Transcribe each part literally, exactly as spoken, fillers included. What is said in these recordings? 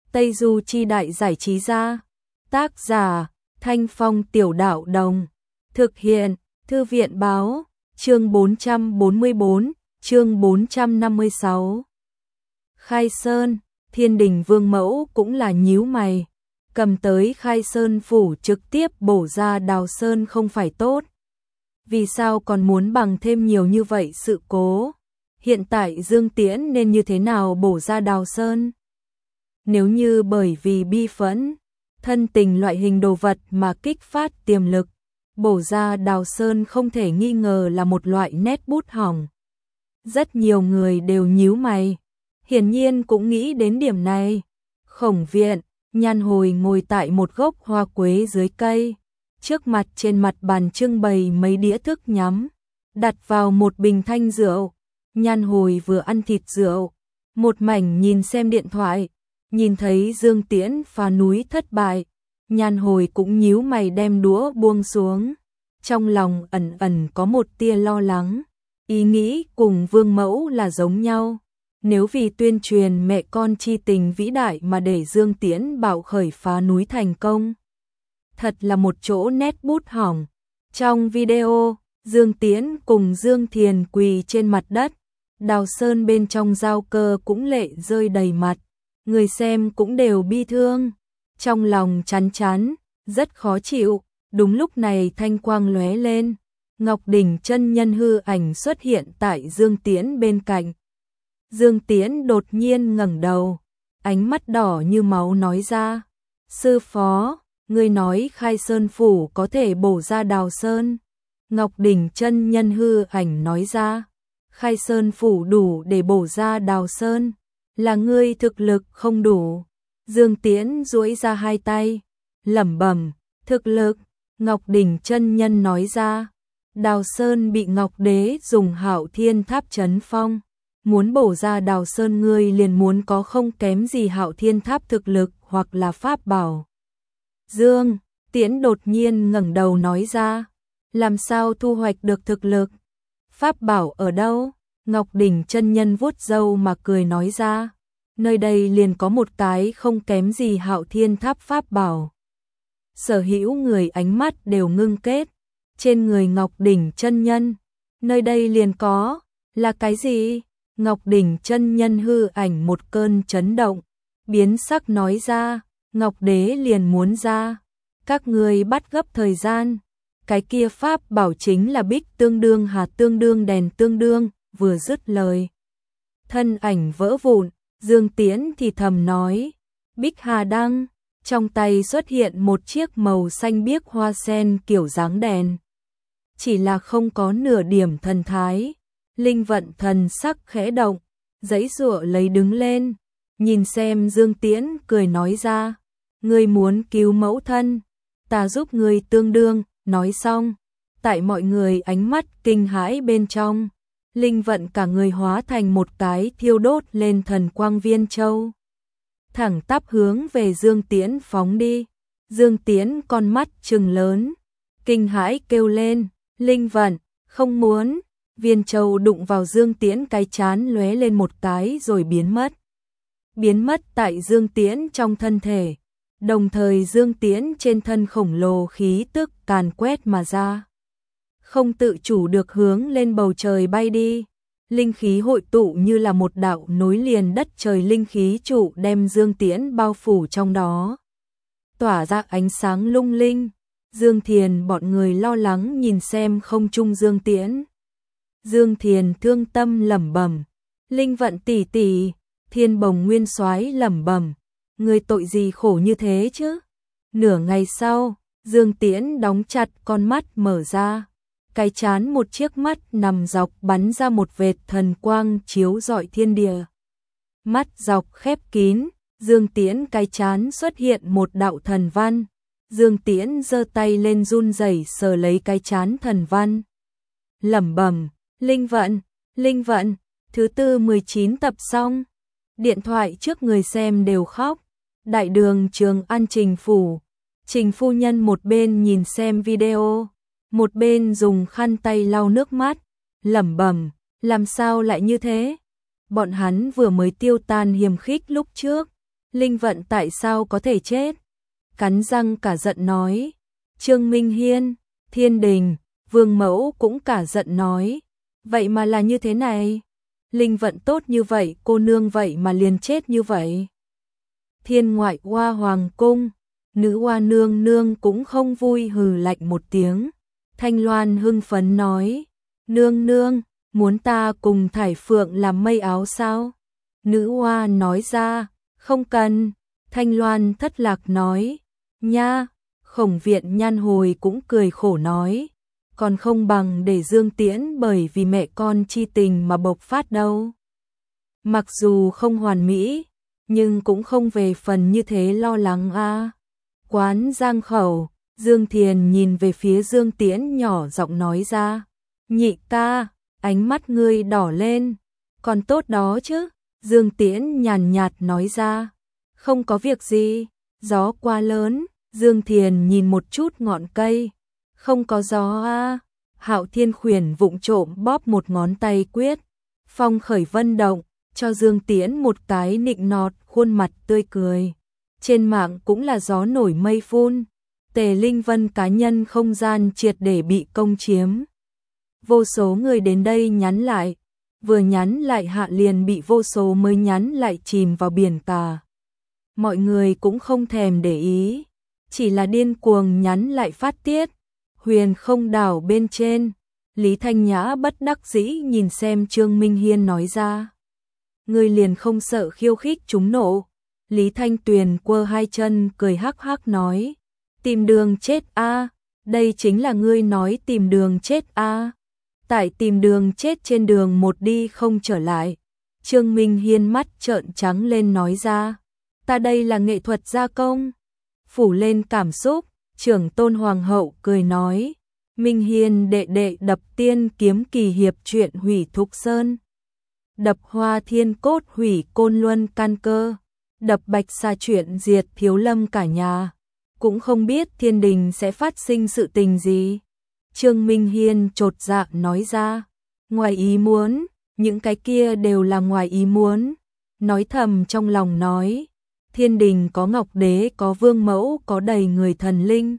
Tây Du Chi Đại Giải Trí Gia. Tác giả Thanh Phong Tiểu Đạo Đồng. Thực hiện Thư viện Báo. Chương bốn trăm bốn mươi bốn, chương bốn trăm năm mươi sáu. Khai Sơn, Thiên Đình Vương Mẫu cũng là nhíu mày. Cầm tới Khai Sơn phủ trực tiếp bổ ra Đào Sơn không phải tốt. Vì sao còn muốn bằng thêm nhiều như vậy sự cố? Hiện tại Dương Tiễn nên như thế nào bổ ra Đào Sơn? Nếu như bởi vì bi phẫn, thân tình loại hình đồ vật mà kích phát tiềm lực, bổ ra Đào Sơn không thể nghi ngờ là một loại nét bút hỏng. Rất nhiều người đều nhíu mày, hiển nhiên cũng nghĩ đến điểm này. Khổng Viện, Nhan Hồi ngồi tại một gốc hoa quế dưới cây, trước mặt trên mặt bàn trưng bày mấy đĩa thức nhắm, đặt vào một bình thanh rượu. Nhan Hồi vừa ăn thịt rượu, một mảnh nhìn xem điện thoại, nhìn thấy Dương Tiễn phá núi thất bại, Nhan Hồi cũng nhíu mày đem đũa buông xuống, trong lòng ẩn ẩn có một tia lo lắng, ý nghĩ cùng Vương Mẫu là giống nhau. Nếu vì tuyên truyền mẹ con chi tình vĩ đại mà để Dương Tiễn bạo khởi phá núi thành công, thật là một chỗ nét bút hỏng. Trong video, Dương Tiễn cùng Dương Thiền quỳ trên mặt đất, Đào Sơn bên trong giao cơ cũng lệ rơi đầy mặt, người xem cũng đều bi thương, trong lòng chán chán, rất khó chịu. Đúng lúc này thanh quang lóe lên, Ngọc Đỉnh chân nhân hư ảnh xuất hiện tại Dương Tiễn bên cạnh. Dương Tiễn đột nhiên ngẩng đầu, ánh mắt đỏ như máu nói ra: "Sư phó, ngươi nói Khai Sơn phủ có thể bổ ra Đào Sơn?" Ngọc Đỉnh chân nhân hư ảnh nói ra: "Khai Sơn phủ đủ để bổ ra Đào Sơn, là ngươi thực lực không đủ." Dương Tiễn duỗi ra hai tay, lẩm bẩm: "Thực lực." Ngọc Đỉnh chân nhân nói ra: "Đào Sơn bị Ngọc Đế dùng Hạo Thiên Tháp trấn phong, muốn bổ ra Đào Sơn ngươi liền muốn có không kém gì Hạo Thiên Tháp thực lực hoặc là pháp bảo." Dương Tiễn đột nhiên ngẩng đầu nói ra: "Làm sao thu hoạch được thực lực? Pháp bảo ở đâu?" Ngọc Đỉnh chân nhân vuốt râu mà cười nói ra: "Nơi đây liền có một cái không kém gì Hạo Thiên Tháp pháp bảo." Sở hữu người ánh mắt đều ngưng kết trên người Ngọc Đỉnh chân nhân. Nơi đây liền có, là cái gì? Ngọc Đỉnh chân nhân hư ảnh một cơn chấn động, biến sắc nói ra: "Ngọc Đế liền muốn ra, các người bắt gấp thời gian." Cái kia pháp bảo chính là bích tương đương hà tương đương đèn tương đương. Vừa dứt lời, thân ảnh vỡ vụn, Dương Tiễn thì thầm nói: "Bích Hà Đăng." Trong tay xuất hiện một chiếc màu xanh biếc hoa sen kiểu dáng đèn, chỉ là không có nửa điểm thần thái. Linh vận thần sắc khẽ động, giãy giụa lấy đứng lên, nhìn xem Dương Tiễn cười nói ra: "Ngươi muốn cứu mẫu thân, ta giúp ngươi tương đương." Nói xong, tại mọi người ánh mắt kinh hãi bên trong, Linh vận cả người hóa thành một cái thiêu đốt lên thần quang viên châu, thẳng tắp hướng về Dương Tiễn phóng đi. Dương Tiễn con mắt trừng lớn, kinh hãi kêu lên: "Linh vận, không muốn!" Viên châu đụng vào Dương Tiễn cái chán lóe lên một cái rồi biến mất. Biến mất tại Dương Tiễn trong thân thể, đồng thời Dương Tiễn trên thân khổng lồ khí tức càn quét mà ra, không tự chủ được hướng lên bầu trời bay đi. Linh khí hội tụ như là một đạo nối liền đất trời linh khí trụ đem Dương Tiễn bao phủ trong đó, tỏa ra ánh sáng lung linh. Dương Thiền bọn người lo lắng nhìn xem không trung Dương Tiễn. Dương Thiền thương tâm lẩm bẩm: "Linh vận tỷ tỷ." Thiên Bồng Nguyên Soái lẩm bẩm: "Người tội gì khổ như thế chứ?" Nửa ngày sau, Dương Tiễn đóng chặt con mắt mở ra, cái chán một chiếc mắt nằm dọc bắn ra một vệt thần quang chiếu rọi thiên địa. Mắt dọc khép kín, Dương Tiễn cái chán xuất hiện một đạo thần văn. Dương Tiễn giơ tay lên run rẩy sờ lấy cái chán thần văn, lẩm bẩm: "Linh vận, linh vận." Thứ tư mười chín tập xong. Điện thoại trước người xem đều khóc. Đại đường Trường An Trình phủ, Trình phu nhân một bên nhìn xem video, một bên dùng khăn tay lau nước mắt, lẩm bẩm: "Làm sao lại như thế? Bọn hắn vừa mới tiêu tan hiềm khích lúc trước, Linh Vận tại sao có thể chết? Cắn răng cả giận nói. Trương Minh Hiên, Thiên Đình, Vương Mẫu cũng cả giận nói. Vậy mà là như thế này. Linh Vận tốt như vậy, cô nương vậy mà liền chết như vậy. Thiên Ngoại Hoa Hoàng Cung, nữ hoa nương nương cũng không vui, hừ lạnh một tiếng. Thanh Loan hưng phấn nói. Nương nương, muốn ta cùng Thải Phượng làm mây áo sao? Nữ hoa nói ra. Không cần. Thanh Loan thất lạc nói. Nha. Khổng Viện Nhan hồi cũng cười khổ nói. Còn không bằng để Dương Tiễn bởi vì mẹ con chi tình mà bộc phát đâu. Mặc dù không hoàn mỹ, nhưng cũng không về phần như thế lo lắng a. À. Quán Giang Khẩu, Dương Thiền nhìn về phía Dương Tiễn nhỏ giọng nói ra. Nhị ca, ánh mắt ngươi đỏ lên. Còn tốt đó chứ. Dương Tiễn nhàn nhạt nói ra. Không có việc gì, gió quá lớn. Dương Thiền nhìn một chút ngọn cây. Không có gió a. Hạo Thiên Khuyển vụng trộm bóp một ngón tay quyết. Phong khởi vân động, cho Dương Tiễn một cái nịnh nọt, khuôn mặt tươi cười. Trên mạng cũng là gió nổi mây phun. Tề Linh Vân cá nhân không gian triệt để bị công chiếm. Vô số người đến đây nhắn lại. Vừa nhắn lại hạ liền bị vô số mới nhắn lại chìm vào biển cả. Mọi người cũng không thèm để ý. Chỉ là điên cuồng nhắn lại phát tiết. Huyền Không đảo bên trên, Lý Thanh Nhã bất đắc dĩ nhìn xem Trương Minh Hiên nói ra. Ngươi liền không sợ khiêu khích chúng nộ. Lý Thanh Tuyền quơ hai chân cười hắc hắc nói. Tìm đường chết a, đây chính là ngươi nói tìm đường chết a. Tại tìm đường chết trên đường một đi không trở lại. Trương Minh Hiên mắt trợn trắng lên nói ra. Ta đây là nghệ thuật gia công. Phủ lên cảm xúc. Trưởng tôn hoàng hậu cười nói. Minh Hiên đệ đệ đập tiên kiếm kỳ hiệp truyện hủy Thục Sơn. Đập hoa thiên cốt hủy Côn Luân can cơ. Đập bạch sa chuyện diệt thiếu lâm cả nhà. Cũng không biết thiên đình sẽ phát sinh sự tình gì. Trương Minh Hiên chột dạ nói ra. Ngoài ý muốn, những cái kia đều là ngoài ý muốn. Nói thầm trong lòng nói. Thiên đình có Ngọc Đế, có Vương Mẫu, có đầy người thần linh.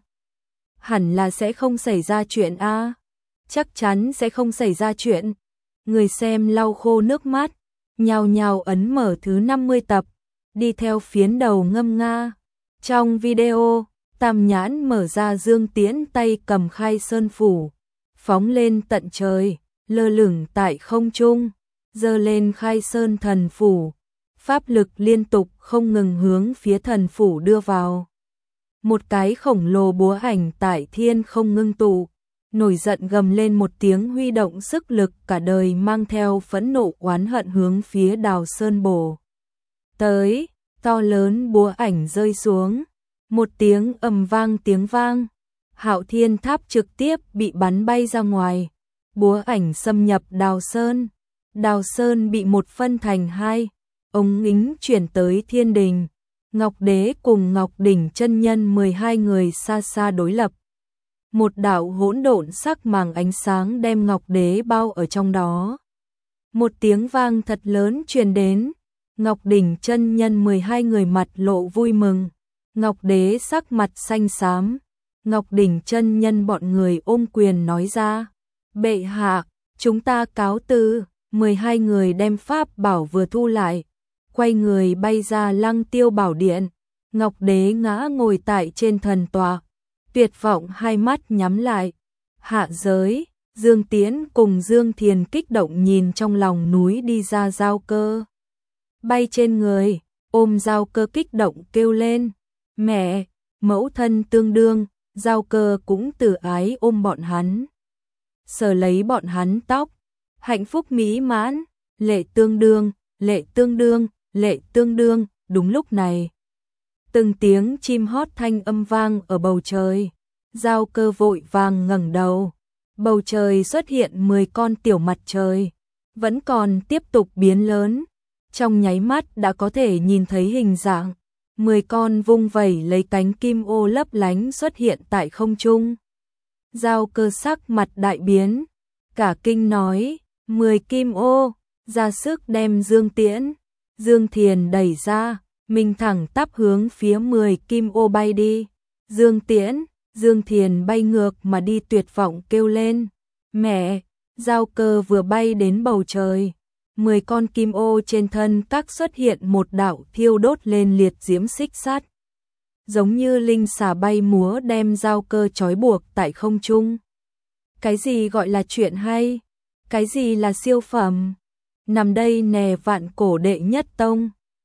Hẳn là sẽ không xảy ra chuyện a. À. Chắc chắn sẽ không xảy ra chuyện. Người xem lau khô nước mắt, nhào nhào ấn mở thứ năm mươi tập, đi theo phiến đầu ngâm nga. Trong video, Tam Nhãn mở ra Dương Tiễn tay cầm Khai Sơn phủ, phóng lên tận trời, lơ lửng tại không trung, giơ lên Khai Sơn thần phủ. Pháp lực liên tục không ngừng hướng phía thần phủ đưa vào. Một cái khổng lồ búa ảnh tại thiên không ngưng tụ, nổi giận gầm lên một tiếng, huy động sức lực cả đời mang theo phẫn nộ oán hận hướng phía Đào Sơn bổ tới. To lớn búa ảnh rơi xuống, một tiếng ầm vang tiếng vang, Hạo Thiên Tháp trực tiếp bị bắn bay ra ngoài. Búa ảnh xâm nhập Đào Sơn, Đào Sơn bị một phân thành hai. Ống ngính chuyển tới thiên đình. Ngọc Đế cùng Ngọc Đỉnh chân nhân mười hai người xa xa đối lập. Một đạo hỗn độn sắc màng ánh sáng đem Ngọc Đế bao ở trong đó. Một tiếng vang thật lớn truyền đến. Ngọc Đỉnh chân nhân mười hai người mặt lộ vui mừng. Ngọc Đế sắc mặt xanh xám. Ngọc Đỉnh chân nhân bọn người ôm quyền nói ra. Bệ hạ, chúng ta cáo từ. mười hai người đem pháp bảo vừa thu lại. Quay người bay ra Lăng Tiêu Bảo Điện. Ngọc Đế ngã ngồi tại trên thần tọa, tuyệt vọng hai mắt nhắm lại. Hạ giới, Dương Tiễn cùng Dương Thiền kích động nhìn trong lòng núi đi ra Giao Cơ. Bay trên người, ôm Giao Cơ kích động kêu lên. Mẹ, mẫu thân tương đương, Giao Cơ cũng từ ái ôm bọn hắn. Sờ lấy bọn hắn tóc, hạnh phúc mỹ mãn, lệ tương đương, lệ tương đương. Lệ tương đương. Đúng lúc này, từng tiếng chim hót thanh âm vang ở bầu trời. Giao Cơ vội vàng ngẩng đầu. Bầu trời xuất hiện mười con tiểu mặt trời, vẫn còn tiếp tục biến lớn. Trong nháy mắt đã có thể nhìn thấy hình dạng. Mười con vung vẩy lấy cánh kim ô lấp lánh xuất hiện tại không trung. Giao Cơ sắc mặt đại biến, cả kinh nói, mười kim ô, ra sức đem Dương Tiễn, Dương Thiền đẩy ra. mình thẳng tắp hướng phía mười kim ô bay đi. Dương Tiễn, Dương Thiền bay ngược mà đi tuyệt vọng kêu lên. Mẹ, giao cơ vừa bay đến bầu trời. Mười con kim ô trên thân các xuất hiện một đạo thiêu đốt lên liệt diễm xích sắt. Giống như linh xà bay múa đem giao cơ trói buộc tại không trung. Cái gì gọi là chuyện hay? Cái gì là siêu phẩm? Nằm đây nè vạn cổ đệ nhất tông.